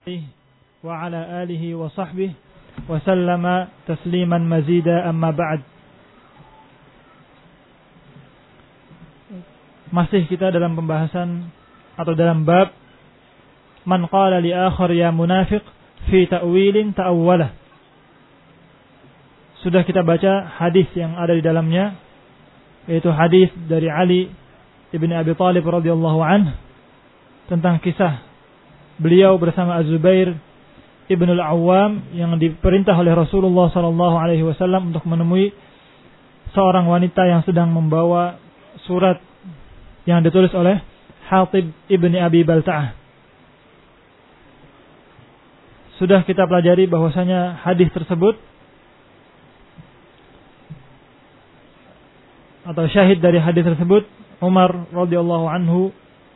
وعلى آله وصحبه وسلم تسليما مزيدا أما بعد. Masih kita dalam pembahasan atau dalam bab man qala li akhar ya munafiq fi ta'wilin ta'awwalah. Sudah kita baca hadis yang ada di dalamnya, yaitu hadis dari Ali ibn Abi Thalib radhiyallahu anhu tentang kisah beliau bersama Az-Zubair ibn al-Awwam yang diperintah oleh Rasulullah sallallahu alaihi wasallam untuk menemui seorang wanita yang sedang membawa surat yang ditulis oleh Hatib ibn Abi Balta'ah. Sudah kita pelajari bahwasanya hadis tersebut atau syahid dari hadis tersebut, Umar radhiyallahu anhu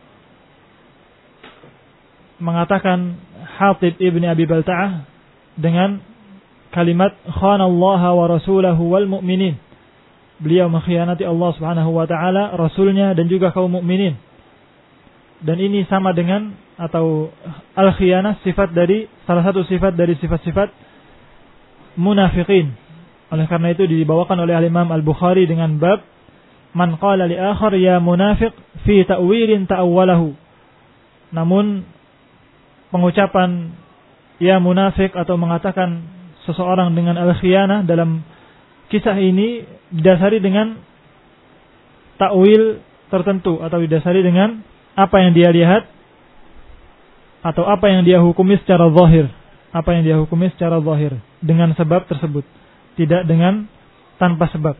mengatakan Hatib ibn Abi Balta'ah dengan kalimat khanallaha wa rasulahu wal mu'minin. Beliau mengkhianati Allah Subhanahu wa taala, rasulnya dan juga kaum mukminin. Dan ini sama dengan atau al-khiyanah salah satu sifat dari sifat-sifat munafiqin. Oleh karena itu dibawakan oleh Imam Al-Bukhari dengan bab man qala li akhar ya munafiq fi ta'wilin ta'awwalahu. Namun pengucapan ya munafik atau mengatakan seseorang dengan al-khiyanah dalam kisah ini didasari dengan takwil tertentu atau didasari dengan apa yang dia lihat atau apa yang dia hukumi secara zahir, dengan sebab tersebut, tidak dengan tanpa sebab.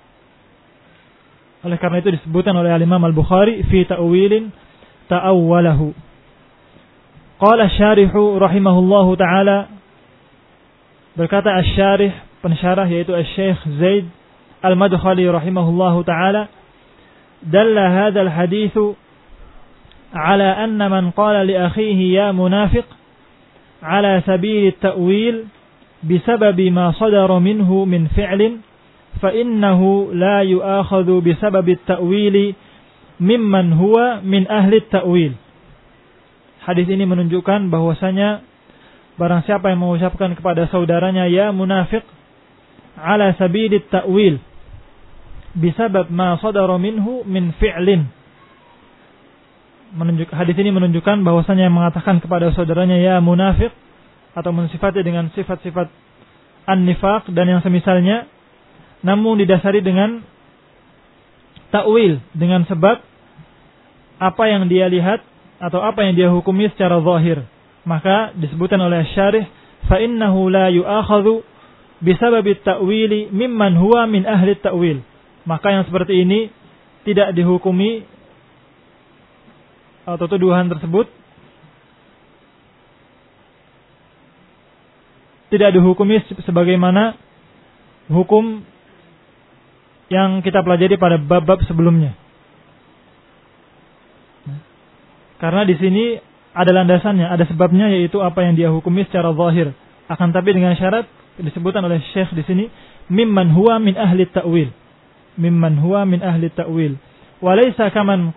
Oleh karena itu disebutkan oleh Imam Al-Bukhari fi ta'wilin ta'awwalahu. Qala asy-syarih rahimahullahu taala, berkata asy-syarih pensyarah yaitu Asy-Syaikh Zaid Al-Madkhali rahimahullahu taala, dalla hadzal hadits ala anna man qala li akhihi ya munafiq ala sabil at-ta'wil bisababi ma sadara minhu min fi'lin fa innahu la yu'akhadhu bisababi at-ta'wil mimman huwa min ahli at-ta'wil. Hadis ini menunjukkan bahwasanya barang siapa yang mengucapkan kepada saudaranya ya munafiq ala sabilit ta'wil bisabab ma sadara minhu min fi'lin. Hadis ini menunjukkan bahwasanya yang mengatakan kepada saudaranya ya munafiq atau mensifati dengan sifat-sifat an-nifaq dan yang semisalnya, namun didasari dengan ta'wil, dengan sebab apa yang dia lihat atau apa yang dia hukumi secara zahir, maka disebutkan oleh syarih fa innahu la yu'akhadhu bisababi at-ta'wili mimman huwa min ahli at-ta'wil. Maka yang seperti ini tidak dihukumi atau tuduhan tersebut tidak dihukumi sebagaimana hukum yang kita pelajari pada bab-bab sebelumnya. Karena di sini ada landasannya, ada sebabnya, yaitu apa yang dia hukumi secara zahir. Akan tapi dengan syarat disebutkan oleh Syekh di sini mimman huwa min ahli ta'wil. Mimman huwa min ahli ta'wil. Walaysa kaman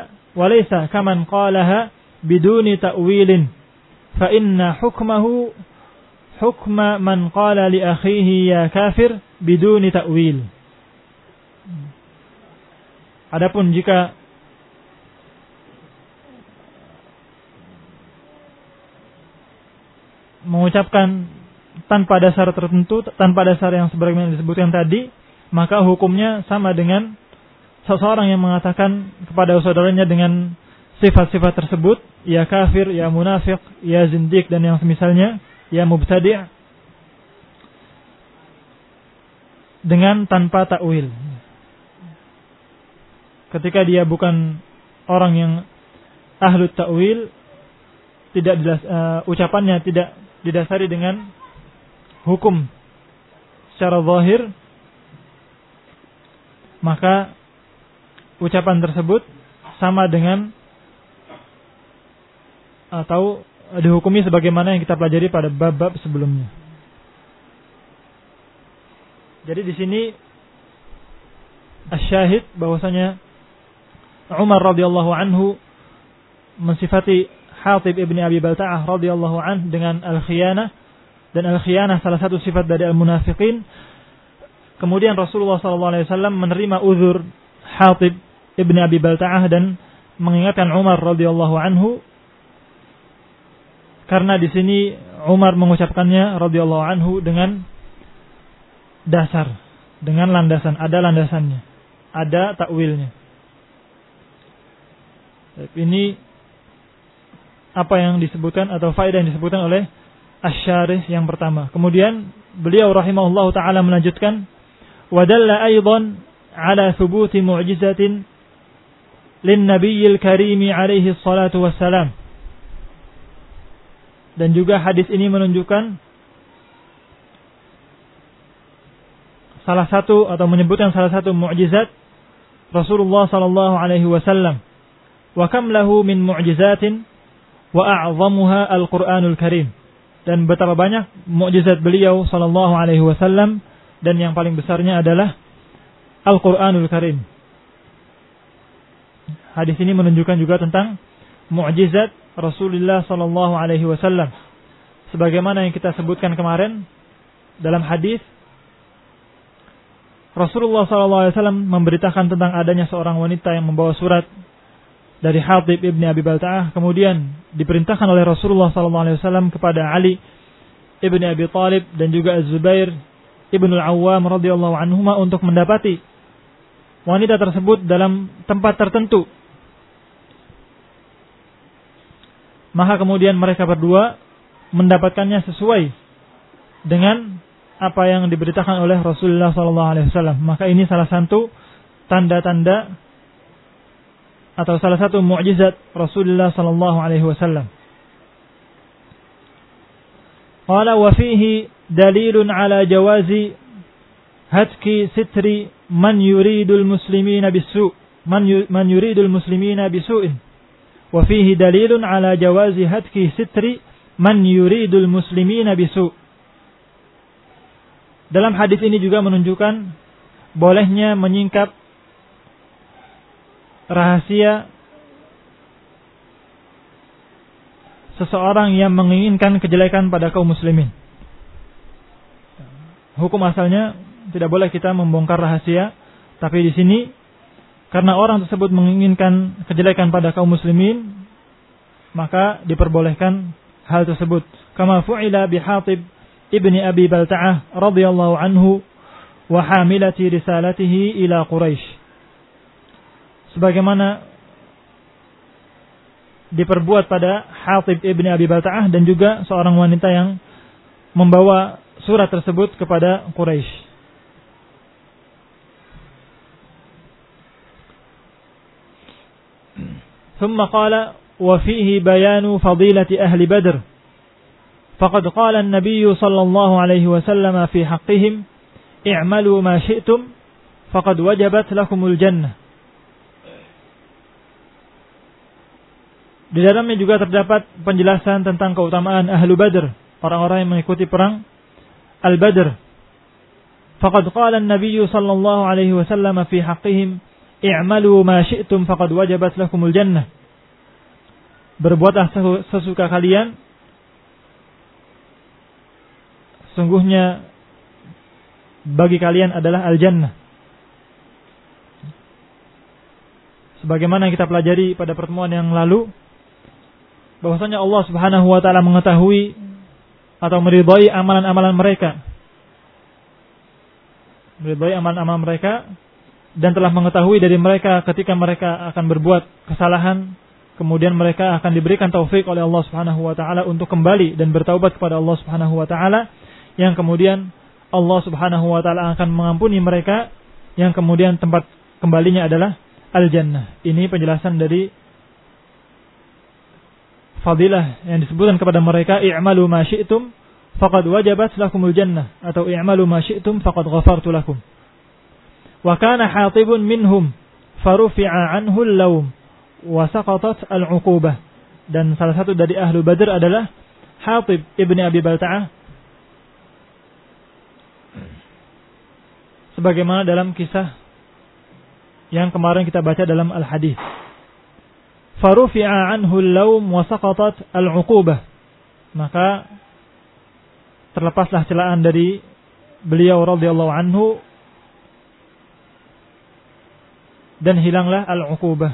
qalaha biduni ta'wilin. Fa inna hukmahu hukma man qala li akhihi ya kafir biduni ta'wil. Adapun jika mengucapkan tanpa dasar tertentu, tanpa dasar yang sebagaimana disebutkan tadi, maka hukumnya sama dengan seseorang yang mengatakan kepada saudaranya dengan sifat-sifat tersebut, ya kafir, ya munafik, ya zindiq dan yang semisalnya, ya mubtadi', dengan tanpa takwil. Ketika dia bukan orang yang ahlu takwil, ucapannya tidak didasari dengan hukum secara zahir, maka ucapan tersebut sama dengan atau dihukumi sebagaimana yang kita pelajari pada bab-bab sebelumnya. Jadi di sini asy-syahid bahwasanya Umar radhiyallahu anhu mensifati Hatib ibni Abi Balta'ah radhiyallahu anhu dengan al-khiyanah, dan al-khiyanah salah satu sifat dari al-munafiqin. Kemudian Rasulullah SAW menerima uzur Hatib ibni Abi Balta'ah dan mengingatkan Umar radhiyallahu anhu, karena di sini Umar mengucapkannya radhiyallahu anhu dengan dasar, dengan landasan, ada landasannya, ada takwilnya. Ini apa yang disebutkan atau faedah yang disebutkan oleh Asy-Syarih yang pertama. Kemudian beliau rahimahullahu taala melanjutkan, wa dalla aidan ala thubuti mu'jizatin lin nabiyil karim alaihi salatu wassalam. Dan juga hadis ini menunjukkan salah satu atau menyebutkan salah satu mukjizat Rasulullah sallallahu alaihi wasallam. Wa kam lahu min mu'jizatin wa a'zamuha al-Qur'anul Karim. Dan betapa banyak mukjizat beliau sallallahu alaihi wasallam, dan yang paling besarnya adalah Al-Qur'anul Karim. Hadis ini menunjukkan juga tentang mukjizat Rasulullah sallallahu alaihi wasallam. Sebagaimana yang kita sebutkan kemarin dalam hadis, Rasulullah sallallahu alaihi wasallam memberitakan tentang adanya seorang wanita yang membawa surat dari Hatib ibni Abi Balta'ah, kemudian diperintahkan oleh Rasulullah SAW kepada Ali ibni Abi Thalib dan juga Az-Zubair ibn al-Awwam radhiyallahu anhuma untuk mendapati wanita tersebut dalam tempat tertentu. Maka kemudian mereka berdua mendapatkannya sesuai dengan apa yang diberitakan oleh Rasulullah SAW. Maka ini salah satu tanda-tanda atau salah satu mukjizat Rasulullah sallallahu alaihi wasallam. Qala wa fihi dalilun ala jawazi hatki sitri man yuridul muslimina bisu' man yuridul muslimina bisu'in. Wa fihi dalilun ala jawazi hatki sitri man yuridul muslimina bisu'. Dalam hadis ini juga menunjukkan bolehnya menyingkap rahasia seseorang yang menginginkan kejelekan pada kaum muslimin. Hukum asalnya tidak boleh kita membongkar rahasia, tapi di sini karena orang tersebut menginginkan kejelekan pada kaum muslimin, maka diperbolehkan hal tersebut. Kama fu'ila bi Hatib ibni Abi Balta'ah radhiyallahu anhu wa hamilati risalatihi ila Quraisy. Sebagaimana diperbuat pada Hatib ibni Abi Balta'ah dan juga seorang wanita yang membawa surat tersebut kepada Quraisy. ثم قال وفيه بيان فضيلة أهل بدر فقد قال النبي صلى الله عليه وسلم في حقهم اعملوا ما شئتم فقد وجبت لكم الجنة. Di dalamnya juga terdapat penjelasan tentang keutamaan Ahlu Badr, orang-orang yang mengikuti perang Al-Badr. Faqad qala an-nabiy sallallahu alaihi wasallam fi haqqihim i'malu ma syi'tum faqad wajabat lakumul jannah. Berbuatlah sesuka kalian, sungguhnya bagi kalian adalah al-jannah. Sebagaimana yang kita pelajari pada pertemuan yang lalu, bahwasanya Allah Subhanahu wa taala mengetahui atau meridhai amalan-amalan mereka. Meridhai amalan-amalan mereka dan telah mengetahui dari mereka ketika mereka akan berbuat kesalahan, kemudian mereka akan diberikan taufik oleh Allah Subhanahu wa taala untuk kembali dan bertaubat kepada Allah Subhanahu wa taala, yang kemudian Allah Subhanahu wa taala akan mengampuni mereka, yang kemudian tempat kembalinya adalah al-jannah. Ini penjelasan dari fadilah yang disebutkan kepada mereka, i'malu ma syi'tum faqad wajabat lakumul jannah, atau i'malu ma syi'tum faqad ghafartu lakum. Wa kana Hatibun minhum farufi'a anhu al-lawm wa saqatat al-'uqubah. Dan salah satu dari Ahlu Badr adalah Hatib ibni Abi Balta'ah, sebagaimana dalam kisah yang kemarin kita baca dalam al-hadis. farufi'a anhu al-lawm wa saqatat al-'uqubah, maka terlepaslah celaan dari beliau radhiyallahu anhu dan hilanglah al-'uqubah.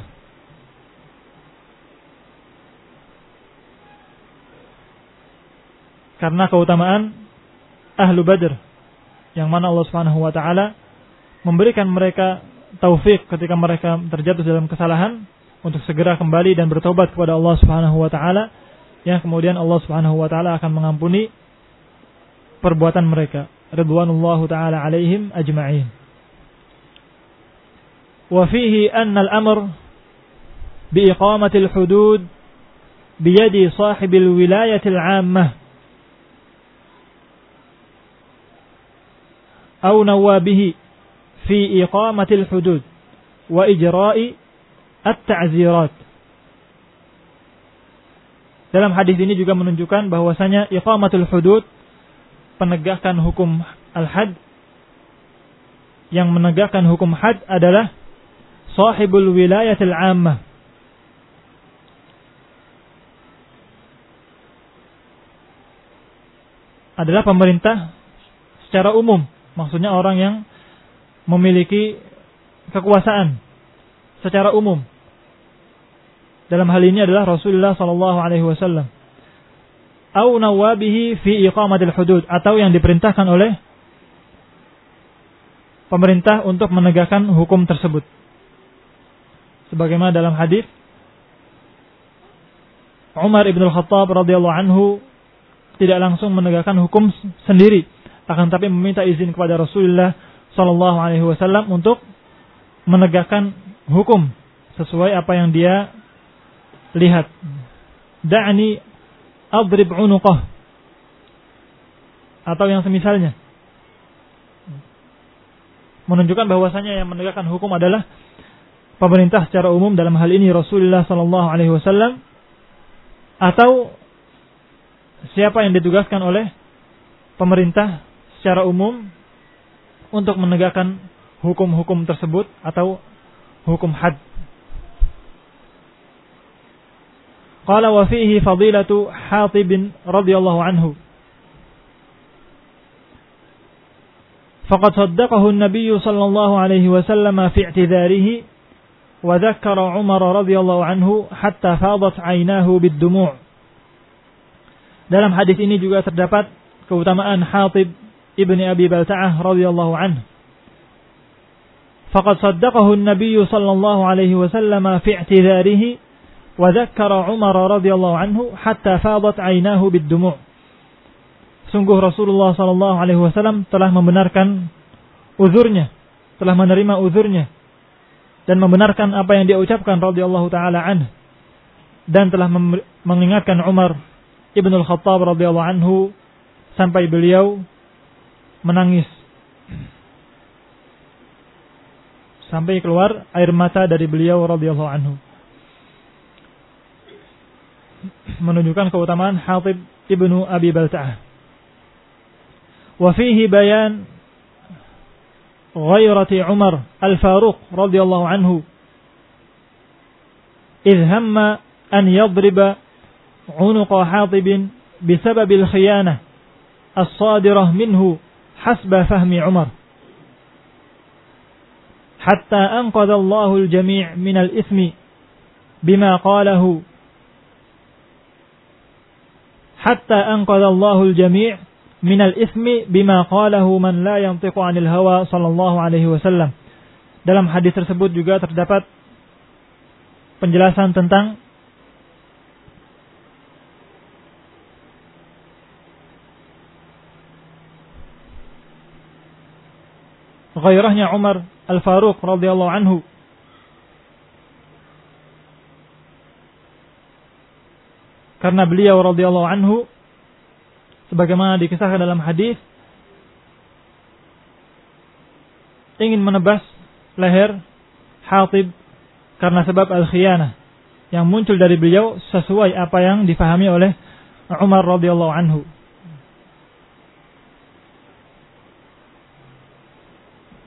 Karena keutamaan ahlu Badr, yang mana Allah Subhanahu wa taala memberikan mereka taufik ketika mereka terjatuh dalam kesalahan untuk segera kembali dan bertobat kepada Allah Subhanahu wa taala, yang kemudian Allah Subhanahu wa taala akan mengampuni perbuatan mereka, ridwanullahu taala alaihim ajma'in. Wa fihi anna al-amr bi iqamati al-hudud bi yadi sahibil wilayati al-'ammah aw nawabihi fi iqamati al-hudud wa ijra'i at-ta'zirat. Dalam hadis ini juga menunjukkan bahwasanya iqamatul hudud, penegakan hukum al-had, yang menegakkan hukum had adalah sahibul wilayatil 'ammah, adalah pemerintah secara umum, maksudnya orang yang memiliki kekuasaan secara umum. Dalam hal ini adalah Rasulullah sallallahu alaihi wasallam. Au nawabihi fi iqamatil hudud, atau yang diperintahkan oleh pemerintah untuk menegakkan hukum tersebut. Sebagaimana dalam hadis Umar ibn al-Khattab radhiyallahu anhu tidak langsung menegakkan hukum sendiri, akan tapi meminta izin kepada Rasulullah sallallahu alaihi wasallam untuk menegakkan hukum sesuai apa yang dia lihat. Da'ni adrib unuqah, atau yang semisalnya, menunjukkan bahwasanya yang menegakkan hukum adalah pemerintah secara umum, dalam hal ini Rasulullah sallallahu alaihi wasallam, atau siapa yang ditugaskan oleh pemerintah secara umum untuk menegakkan hukum-hukum tersebut atau hukum had. Qala wa fihi fadilatu Hatib radhiyallahu anhu. Faqad saddaqahu an-nabiy sallallahu alaihi wasallam fi i'tidharihi wa dhakkara Umar radhiyallahu anhu hatta fadat 'ainahu bid-dumu'. Dalam hadis ini juga terdapat keutamaan Hatib ibni Abi Balta'ah radhiyallahu anhu. Faqad saddaqahu an-nabiy sallallahu alaihi wasallam fi i'tidharihi wa dhakkara Umar radhiyallahu anhu hatta fadat 'ainahu bid-dumu'. Sungguh Rasulullah sallallahu alaihi wasallam telah membenarkan uzurnya, telah menerima uzurnya dan membenarkan apa yang dia ucapkan radhiyallahu taala anhu, dan telah mengingatkan Umar ibn al-Khattab radhiyallahu anhu sampai beliau menangis, sampai keluar air mata dari beliau radhiyallahu anhu, menunjukkan keutamaan Hatib ibnu Abi Balta'ah. Wa fihi bayan ghairati Umar al-Faruq radhiyallahu anhu idh hamma an yadriba unuqa Hatib bisabab al-khiyanah as-sadirah minhu hasba fahmi Umar hatta anqadha Allahu al-jami' min al-ithmi bima qalahu hatta anqadha Allahu al-jami' min al-ithmi bima qalahu man la yantiqu 'anil hawa sallallahu alaihi wasallam. Dalam hadis tersebut juga terdapat penjelasan tentang ghairahnya Umar al-Faruq radhiyallahu anhu karena beliau radhiyallahu anhu, sebagaimana dikisahkan dalam hadis, ingin menebas leher Hatib karena sebab al-khiyanah yang muncul dari beliau sesuai apa yang difahami oleh Umar radhiyallahu anhu.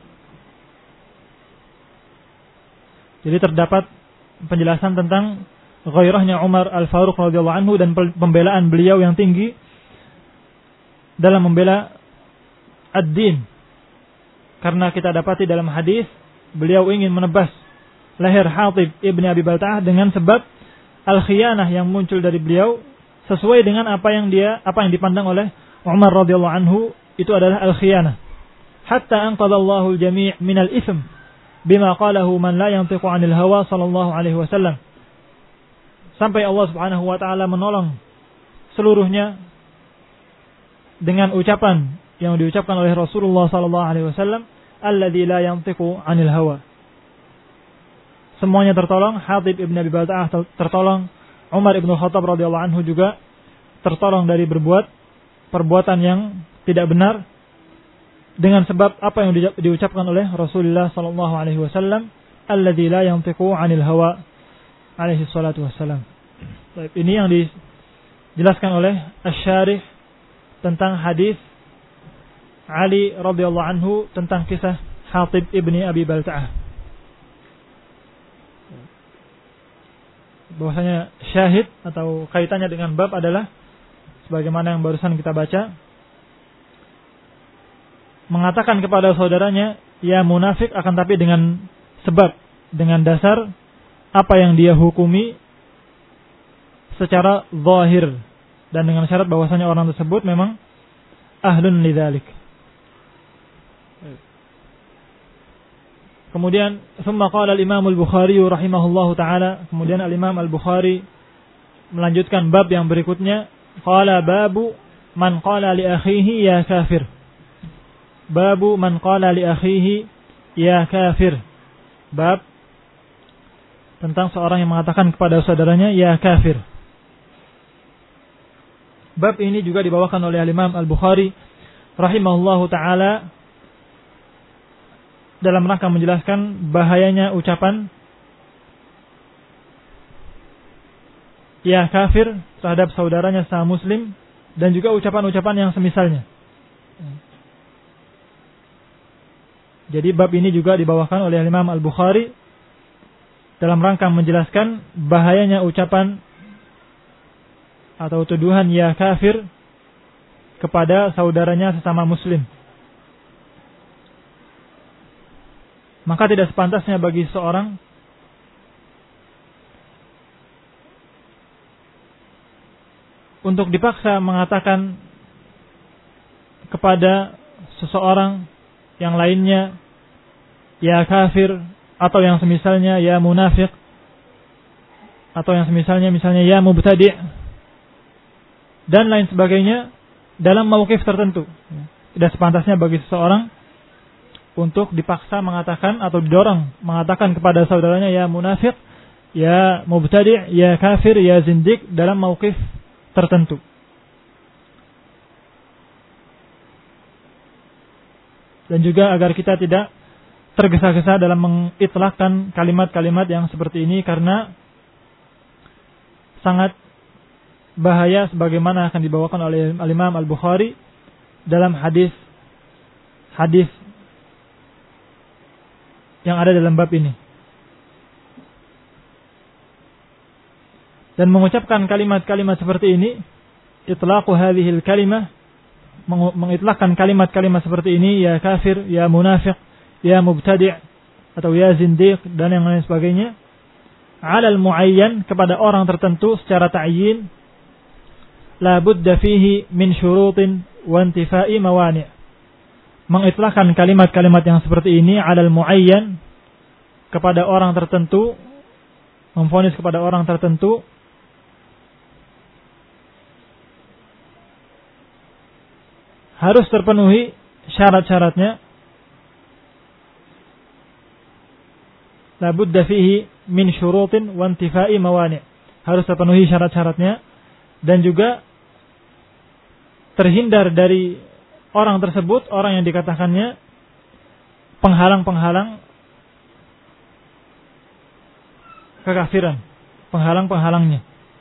Jadi terdapat penjelasan tentang ghairahnya Umar Al-Faruq radhiyallahu anhu dan pembelaan beliau yang tinggi dalam membela ad-din. Karena kita dapati dalam hadis beliau ingin menebas leher Hatib ibni Abi Balta'ah dengan sebab al-khiyanah yang muncul dari beliau sesuai dengan apa yang dipandang oleh Umar radhiyallahu anhu itu adalah al-khiyanah. Hatta anqadallahu al-jami' min al-itsm bima qalahu man la yantiqu 'anil hawa sallallahu alaihi wasallam. Sampai Allah Subhanahu wa taala menolong seluruhnya dengan ucapan yang diucapkan oleh Rasulullah sallallahu alaihi wasallam, alladzi la yantiqu 'anil hawa. Semuanya tertolong, Hatib ibn Abi Balta'ah tertolong, Umar ibn Khattab radhiyallahu anhu juga tertolong dari berbuat perbuatan yang tidak benar dengan sebab apa yang diucapkan oleh Rasulullah sallallahu alaihi wasallam, alladzi la yantiqu 'anil hawa alaihi salatu wassalam. Baik, ini yang dijelaskan oleh Asy-Syarih tentang hadis Ali radhiyallahu anhu tentang kisah Hatib ibni Abi Balta'ah. Bahwasanya syahid atau kaitannya dengan bab adalah sebagaimana yang barusan kita baca, mengatakan kepada saudaranya ya munafik, akan tapi dengan sebab, dengan dasar apa yang dia hukumi secara zahir dan dengan syarat bahwasanya orang tersebut memang ahlun lidzalik. Kemudian thumma qala al-Imam al-Bukhari rahimahullahu taala, kemudian al-Imam al-Bukhari melanjutkan bab yang berikutnya, qala babu man qala li akhihi ya kafir. Babu man qala li akhihi ya kafir. Bab tentang seorang yang mengatakan kepada saudaranya ya kafir. Bab ini juga dibawakan oleh al-Imam al-Bukhari rahimahullahu taala dalam rangka menjelaskan bahayanya ucapan ya kafir terhadap saudaranya sesama muslim dan juga ucapan-ucapan yang semisalnya. Jadi bab ini juga dibawakan oleh Imam Al-Bukhari dalam rangka menjelaskan bahayanya ucapan atau tuduhan ya kafir kepada saudaranya sesama muslim. Maka tidak sepantasnya bagi seorang untuk dipaksa mengatakan kepada seseorang yang lainnya ya kafir, atau yang semisalnya ya munafik, atau yang semisalnya misalnya ya mubtadi' dan lain sebagainya dalam mauqif tertentu. Tidak sepantasnya bagi seseorang untuk dipaksa mengatakan atau didorong mengatakan kepada saudaranya ya munafik, ya mubtadi', ya kafir, ya zindik dalam mauqif tertentu. Dan juga agar kita tidak tergesa-gesa dalam mengitlaqkan kalimat-kalimat yang seperti ini, karena sangat bahaya sebagaimana akan dibawakan oleh Imam Al-Bukhari dalam hadis yang ada dalam bab ini. Dan mengucapkan kalimat-kalimat seperti ini, itlaqu hadhil kalimah, mengitlaqkan kalimat-kalimat seperti ini ya kafir, ya munafik, ya mubtadi' atau ya zindiq dan yang lain sebagainya, alal muayyan kepada orang tertentu secara ta'yin, la budda fihi min syurutin wa intifa'i mawani'. Mengitlaqkan kalimat-kalimat yang seperti ini alal muayyan kepada orang tertentu, memvonis kepada orang tertentu, harus terpenuhi syarat-syaratnya. La budda fihi min syurutin wa intifa'i mawani'. Harus terpenuhi syarat-syaratnya dan juga terhindar dari orang tersebut, orang yang dikatakannya penghalang-penghalang kekafiran, penghalang-penghalangnya.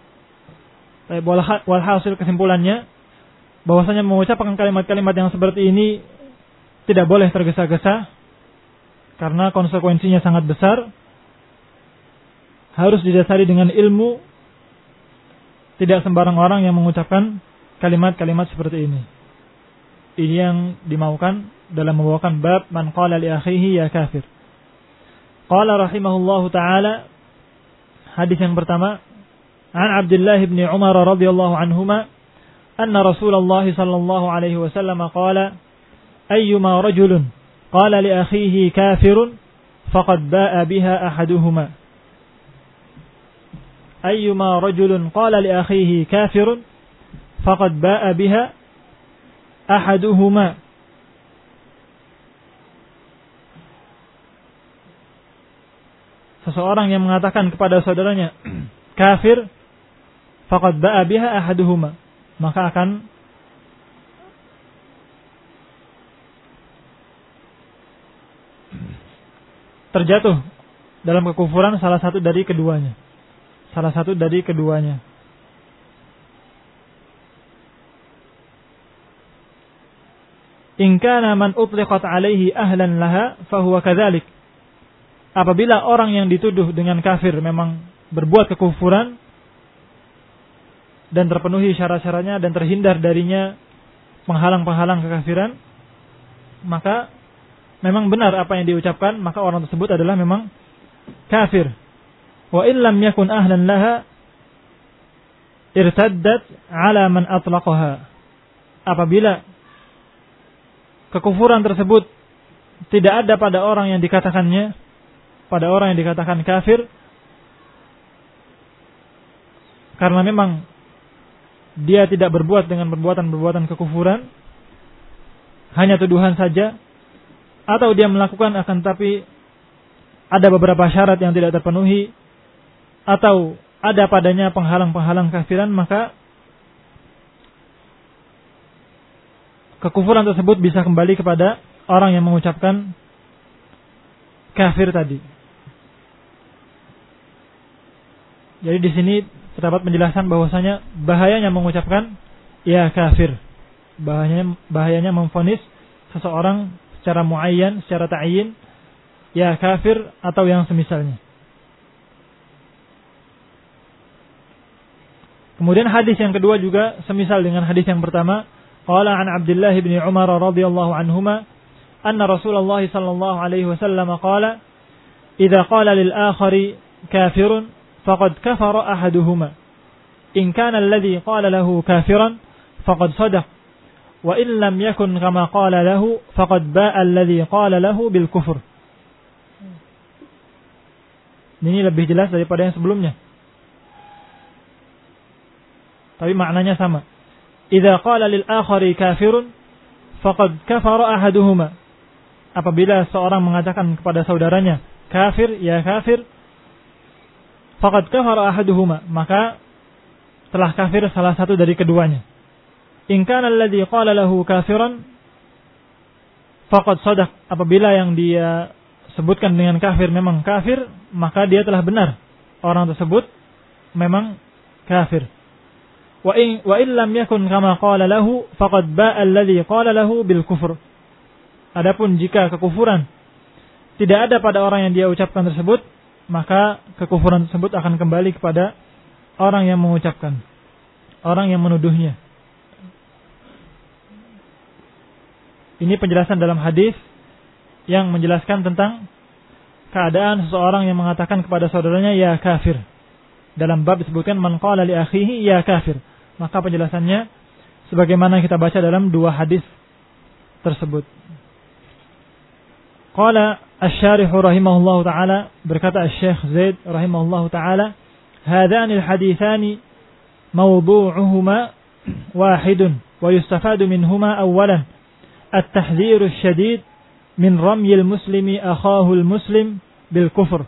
Walhasil kesimpulannya bahwasanya mengucapkan kalimat-kalimat yang seperti ini tidak boleh tergesa-gesa karena konsekuensinya sangat besar. Harus didasari dengan ilmu tidak sembarang orang yang mengucapkan kalimat-kalimat seperti ini. Ini yang dimaukan dalam membawakan bab man qala li akhihi ya kafir. Qala rahimahullahu taala, hadis yang pertama, an Abdullah bin Umar radhiyallahu anhuma anna Rasulullah sallallahu alaihi wasallam qala ayyuma rajulun qala li akhihi kafirun faqad ba'a biha ahaduhuma. Ayyuma rajulun qala li akhihi kafirun faqad ba'a biha ahaduhuma. Seseorang yang mengatakan kepada saudaranya kafir, faqad ba'a biha ahaduhuma, maka akan terjatuh dalam kekufuran salah satu dari keduanya. Salah satu dari keduanya. In kana man utliqat alaihi ahlan laha fahuwa kadzalik. Apabila orang yang dituduh dengan kafir memang berbuat kekufuran dan terpenuhi syarat-syaratnya dan terhindar darinya penghalang-penghalang kekafiran, maka memang benar apa yang diucapkan, maka orang tersebut adalah memang kafir. Wa illam yakun ahlan laha irtaddat ala man atlaqaha. Apabila kekufuran tersebut tidak ada pada orang yang dikatakannya, pada orang yang dikatakan kafir, karena memang dia tidak berbuat dengan perbuatan-perbuatan kekufuran, hanya tuduhan saja, atau dia melakukan akan tapi ada beberapa syarat yang tidak terpenuhi, atau ada padanya penghalang-penghalang kafiran, maka kekufuran tersebut bisa kembali kepada orang yang mengucapkan kafir tadi. Jadi di sini terdapat penjelasan bahwasanya bahayanya mengucapkan ya kafir. Bahayanya memvonis seseorang secara muayyan, secara ta'yin, ya kafir atau yang semisalnya. Kemudian hadis yang kedua juga semisal dengan hadis yang pertama. Qala an Abdullah bin Umar radhiyallahu anhuma anna Rasulullah sallallahu alaihi wasallam qala idza qala lil akhari kafirun faqad kafara ahaduhuma in kana alladhi qala lahu kafiran faqad sadaq wa in lam yakun kama qala lahu faqad ba'a alladhi qala lahu bil kufr. Ini lebih jelas daripada yang sebelumnya, tapi maknanya sama. Idza qala lil akhari kafirun faqad kafara ahaduhuma. Apabila seorang mengatakan kepada saudaranya kafir, ya kafir, faqad kafara ahaduhuma, maka telah kafir salah satu dari keduanya. In kana alladhi qala lahu kafiran faqad sadaq. Apabila yang dia sebutkan dengan kafir memang kafir, maka dia telah benar, orang tersebut memang kafir. Wa in lam yakun kama qala lahu faqad ba'a alladhi qala lahu bil kufr. Adapun jika kekufuran tidak ada pada orang yang dia ucapkan tersebut, maka kekufuran tersebut akan kembali kepada orang yang mengucapkan, orang yang menuduhnya. Ini penjelasan dalam hadis yang menjelaskan tentang keadaan seseorang yang mengatakan kepada saudaranya ya kafir. Dalam bab disebutkan man qala li akhihi ya kafir. Maka penjelasannya sebagaimana kita baca dalam dua hadis tersebut. Qala asy-syarih rahimahullahu taala, berkata Asy-Syaikh Zaid rahimahullahu taala, hadani al-haditsani mawdu'uhuma wahidun wa yustafadu minhuma awwalan at-tahdhir asy-syadid min ramyi al-muslimi akhahu al-muslim bil kufr.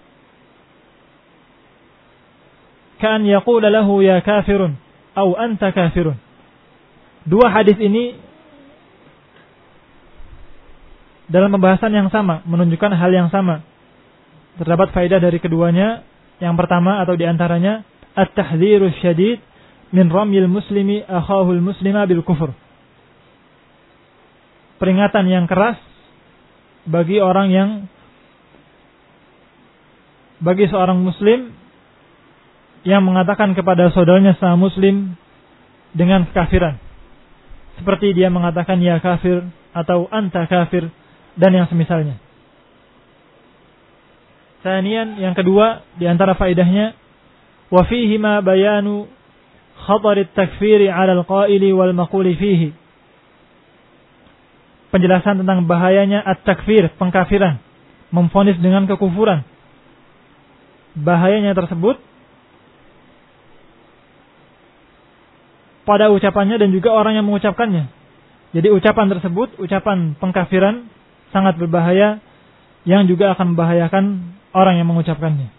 Kan yaqula lahu ya kafirun aw anta kafirun. Dua hadis ini dalam pembahasan yang sama, menunjukkan hal yang sama. Terdapat faedah dari keduanya. Yang pertama atau diantaranya at-tahdhirus syadid min ramyil muslimi akhahul muslima bil kufur. Peringatan yang keras bagi seorang muslim yang mengatakan kepada saudaranya sesama muslim dengan kekafiran. Seperti dia mengatakan ya kafir atau anta kafir dan yang semisalnya. Tsaniyan, yang kedua di antara faedahnya, wa fihi ma bayanu khatar at-takfir 'ala al-qa'ili wal maquli fihi. Penjelasan tentang bahayanya at-takfir, pengkafiran, memvonis dengan kekufuran. Bahayanya tersebut pada ucapannya dan juga orang yang mengucapkannya. Jadi ucapan tersebut, ucapan pengkafiran sangat berbahaya yang juga akan membahayakan orang yang mengucapkannya.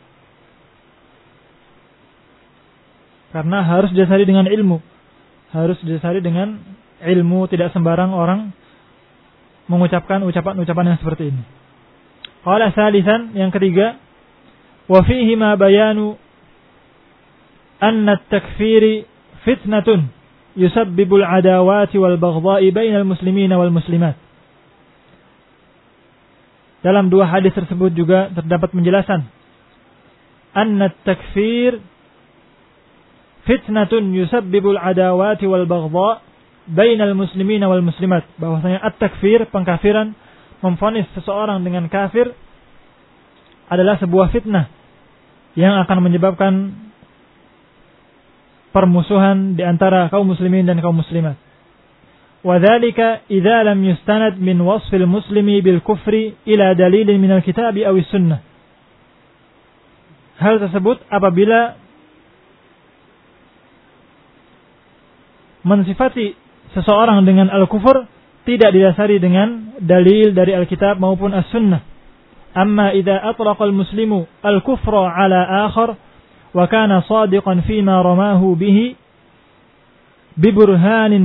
Karena harus didasari dengan ilmu. Harus didasari dengan ilmu, tidak sembarang orang mengucapkan ucapan-ucapan yang seperti ini. Qala salisan, yang ketiga, wa fihi ma bayanu anna at-takfiri fitnatun yusabbibul adawati wal baghdha'i bainal muslimina wal muslimat. Dalam dua hadis tersebut juga terdapat penjelasan anna at-takfir fitnatun yusabbibul adawati wal baghdha' bainal muslimina wal muslimat, bahwasanya at-takfir, pengkafiran, memvonis seseorang dengan kafir adalah sebuah fitnah yang akan menyebabkan permusuhan di antara kaum muslimin dan kaum muslimat. Wa dzalika idza lam yustanad min wasfil muslimi bil kufri ila dalilin minal kitabi aw sunnah. Hal tersebut apabila mensifati seseorang dengan al-kufur tidak didasari dengan dalil dari Alkitab maupun as-sunnah. Amma idza atlaqa al-muslimu al-kufra ala akhar wa kana sadiqan fima ramahu bihi biburhanin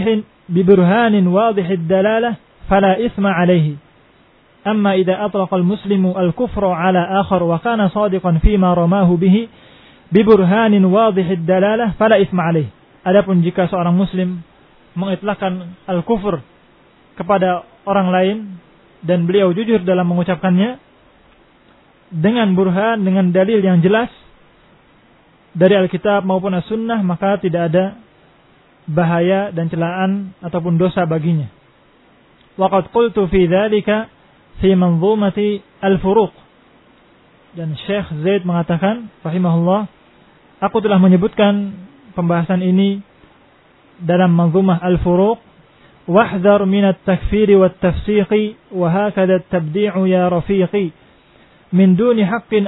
wadih ad-dalalah fala ithma alayhi. Amma idza atlaqa al-muslimu al-kufra ala akhar wa kana sadiqan fima ramahu bihi biburhanin wadih ad-dalalah fala ithma alayhi. Adapun jika seorang muslim mengitlakkan al-kufur kepada orang lain dan beliau jujur dalam mengucapkannya dengan burhan, dengan dalil yang jelas dari Alkitab maupun as-sunnah, maka tidak ada bahaya dan celaan ataupun dosa baginya. Waqad qultu fi dzalika fi manzumati al-furuq. Dan Syekh Zaid mengatakan rahimahullah, aku telah menyebutkan pembahasan ini dalam manzumah al-furuq. Wahdhar min at-takfir wa at-tafsiq wa hakadha at-tabdi'u ya rafiqi min duni haqqin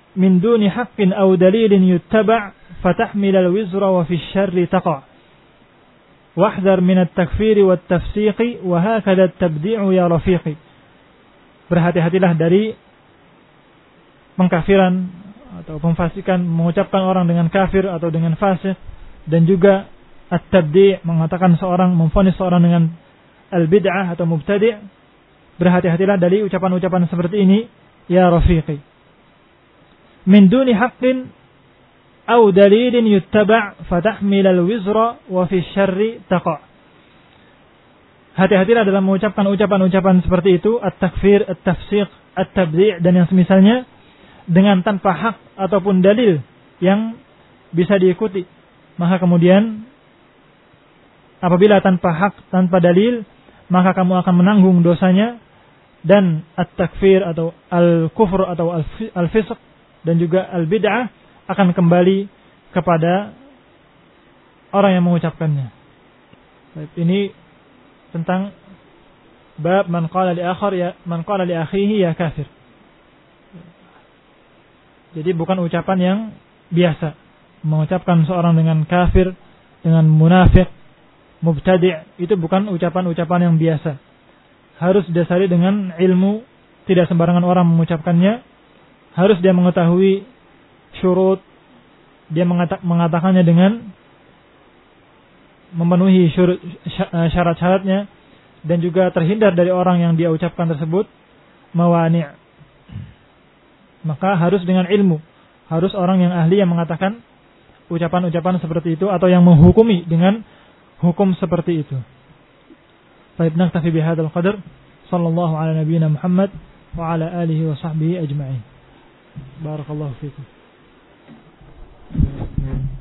aw dalilin yuttaba' fatahmil al-wizra wa fi asy-syarri taqa'. Wahdhar min at-takfir wa at-tafsiq wa hakadha at-tabdi'u ya rafiqi. Berhati-hatilah dari pengkafiran atau pemfasikan, mengucapkan orang dengan kafir atau dengan fasik, dan juga at-tabdi', mengatakan seorang, memvonis seorang dengan al-bid'ah atau mubtadi'. Berhati-hatilah dari ucapan-ucapan seperti ini ya rafiqi. Min duni haqqin aw dalilin yuttaba' fatahmil al-wizra wa fi syarri taqa'. Hati-hatilah dalam mengucapkan ucapan-ucapan seperti itu, at-takfir, at-tafsiq, at-tabdi' dan yang semisalnya, dengan tanpa hak ataupun dalil yang bisa diikuti. Maka kemudian apabila tanpa hak, tanpa dalil, maka kamu akan menanggung dosanya, dan at-takfir atau al-kufr atau al-fisq dan juga al-bid'ah akan kembali kepada orang yang mengucapkannya. Ini tentang bab man qala li akhihi ya kafir. Jadi bukan ucapan yang biasa. Mengucapkan seorang dengan kafir, dengan munafik, mubtadi', itu bukan ucapan-ucapan yang biasa. Harus didasari dengan ilmu, tidak sembarangan orang mengucapkannya. Harus dia mengetahui syurut, dia mengatakannya dengan memenuhi syarat-syaratnya, dan juga terhindar dari orang yang dia ucapkan tersebut mawani'. Maka harus dengan ilmu, harus orang yang ahli yang mengatakan ucapan-ucapan seperti itu atau yang menghukumi dengan hukum seperti itu. Baik, naktafi bihadzal qadar. Sallallahu ala nabiyyina Muhammad wa ala alihi wa sahbihi ajma'in. Barakallahu fiikum. Hmm.